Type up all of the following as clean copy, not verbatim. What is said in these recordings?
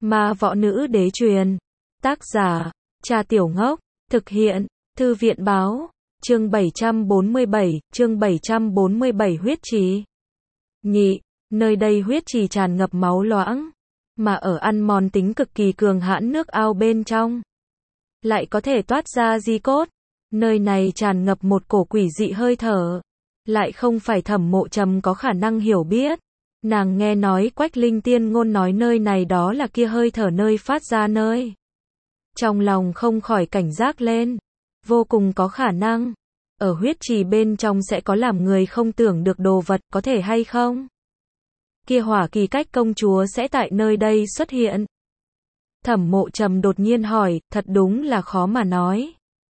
Ma võ nữ đế truyền. Tác giả, Cha Tiểu Ngốc. Thực hiện, Thư viện báo. Chương 747, huyết trì. Nhị, nơi đây huyết trì tràn ngập máu loãng, mà ở ăn mòn tính cực kỳ cường hãn nước ao bên trong, lại có thể toát ra di cốt. Nơi này tràn ngập một cổ quỷ dị hơi thở, lại không phải Thẩm Mộ Trầm có khả năng hiểu biết. Nàng nghe nói Quách Linh Tiên ngôn nói nơi này đó là kia hơi thở nơi phát ra nơi. Trong lòng không khỏi cảnh giác lên, vô cùng có khả năng, ở huyết trì bên trong sẽ có làm người không tưởng được đồ vật, có thể hay không? Kia Hỏa Kỳ Cách công chúa sẽ tại nơi đây xuất hiện. Thẩm Mộ Trầm đột nhiên hỏi, thật đúng là khó mà nói.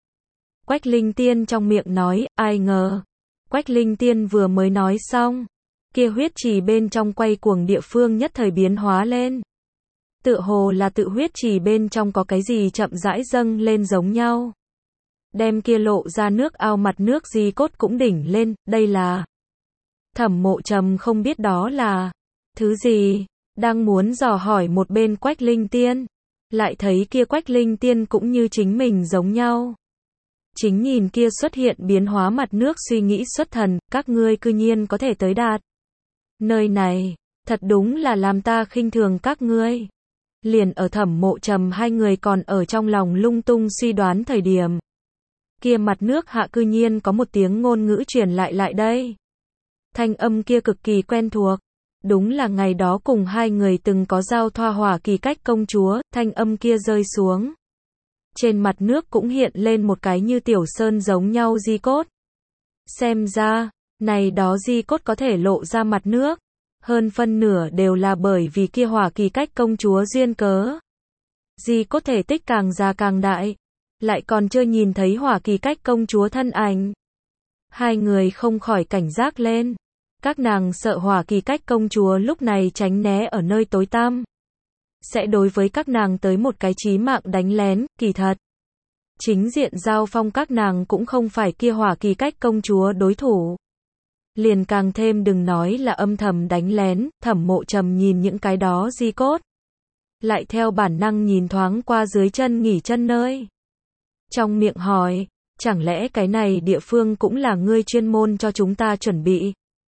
Quách Linh Tiên trong miệng nói, ai ngờ. Quách Linh Tiên vừa mới nói xong, kia huyết trì bên trong quay cuồng địa phương nhất thời biến hóa lên. Tựa hồ là tự huyết trì bên trong có cái gì chậm rãi dâng lên giống nhau. Đem kia lộ ra nước ao mặt nước di cốt cũng đỉnh lên, đây là. Thẩm Mộ Trầm không biết đó là thứ gì, đang muốn dò hỏi một bên Quách Linh Tiên, lại thấy kia Quách Linh Tiên cũng như chính mình giống nhau. Chính nhìn kia xuất hiện biến hóa mặt nước suy nghĩ xuất thần, các ngươi cư nhiên có thể tới đạt nơi này, thật đúng là làm ta khinh thường các ngươi. Liền ở Thẩm Mộ Trầm hai người còn ở trong lòng lung tung suy đoán thời điểm, kia mặt nước hạ cư nhiên có một tiếng ngôn ngữ truyền lại đây. Thanh âm kia cực kỳ quen thuộc, đúng là ngày đó cùng hai người từng có giao thoa Hỏa Kỳ Cách công chúa. Thanh âm kia rơi xuống, trên mặt nước cũng hiện lên một cái như tiểu sơn giống nhau di cốt. Xem ra, này đó di cốt có thể lộ ra mặt nước, hơn phân nửa đều là bởi vì kia Hỏa Kỳ Cách công chúa duyên cớ. Di cốt thể tích càng già càng đại, lại còn chưa nhìn thấy Hỏa Kỳ Cách công chúa thân ảnh. Hai người không khỏi cảnh giác lên, các nàng sợ Hỏa Kỳ Cách công chúa lúc này tránh né ở nơi tối tăm, sẽ đối với các nàng tới một cái chí mạng đánh lén. Kỳ thật, chính diện giao phong các nàng cũng không phải kia Hỏa Kỳ Cách công chúa đối thủ. Liền càng thêm đừng nói là âm thầm đánh lén. Thẩm Mộ Trầm nhìn những cái đó di cốt, lại theo bản năng nhìn thoáng qua dưới chân nghỉ chân nơi. Trong miệng hỏi, chẳng lẽ cái này địa phương cũng là ngươi chuyên môn cho chúng ta chuẩn bị?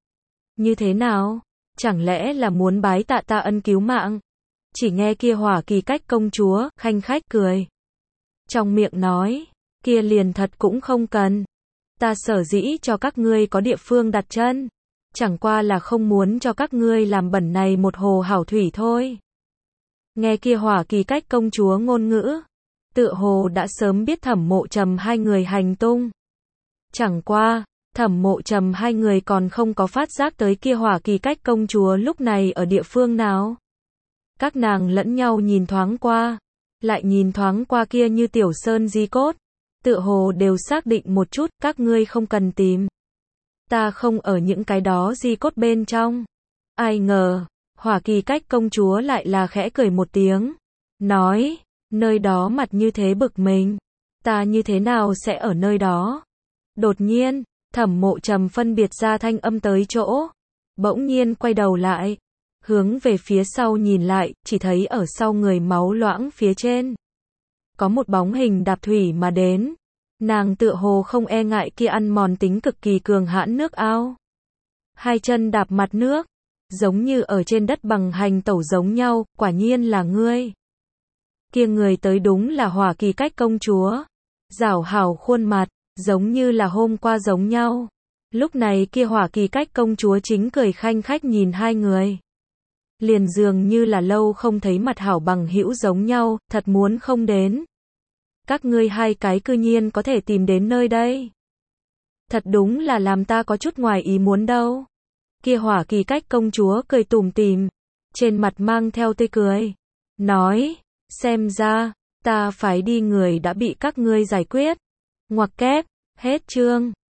Như thế nào? Chẳng lẽ là muốn bái tạ ta ân cứu mạng? Chỉ nghe kia Hỏa Kỳ Cách công chúa khanh khách cười, trong miệng nói, kia liền thật cũng không cần. Ta sở dĩ cho các ngươi có địa phương đặt chân, chẳng qua là không muốn cho các ngươi làm bẩn này một hồ hảo thủy thôi. Nghe kia Hỏa Kỳ Cách công chúa ngôn ngữ, tựa hồ đã sớm biết Thẩm Mộ Trầm hai người hành tung. Chẳng qua, Thẩm Mộ Trầm hai người còn không có phát giác tới kia Hỏa Kỳ Cách công chúa lúc này ở địa phương nào. Các nàng lẫn nhau nhìn thoáng qua, lại nhìn thoáng qua kia như tiểu sơn di cốt, tựa hồ đều xác định một chút, các ngươi không cần tìm. Ta không ở những cái đó di cốt bên trong. Ai ngờ, Hỏa Kỳ Cách công chúa lại là khẽ cười một tiếng, nói, nơi đó mặt như thế bực mình, ta như thế nào sẽ ở nơi đó? Đột nhiên, Thẩm Mộ Trầm phân biệt ra thanh âm tới chỗ, bỗng nhiên quay đầu lại, hướng về phía sau nhìn lại, chỉ thấy ở sau người máu loãng phía trên, có một bóng hình đạp thủy mà đến. Nàng tựa hồ không e ngại kia ăn mòn tính cực kỳ cường hãn nước ao. Hai chân đạp mặt nước, giống như ở trên đất bằng hành tẩu giống nhau. Quả nhiên là ngươi. Kia người tới đúng là Hỏa Kỳ Cách công chúa. Rảo hảo khuôn mặt, giống như là hôm qua giống nhau. Lúc này kia Hỏa Kỳ Cách công chúa chính cười khanh khách nhìn hai người. Liền dường như là lâu không thấy mặt hảo bằng hữu giống nhau, thật muốn không đến. Các ngươi hai cái cư nhiên có thể tìm đến nơi đây. Thật đúng là làm ta có chút ngoài ý muốn đâu. Kia Hỏa Kỳ Cách công chúa cười tủm tỉm, trên mặt mang theo tươi cười, nói, xem ra, ta phái đi người đã bị các ngươi giải quyết. Ngoặc kép, hết chương.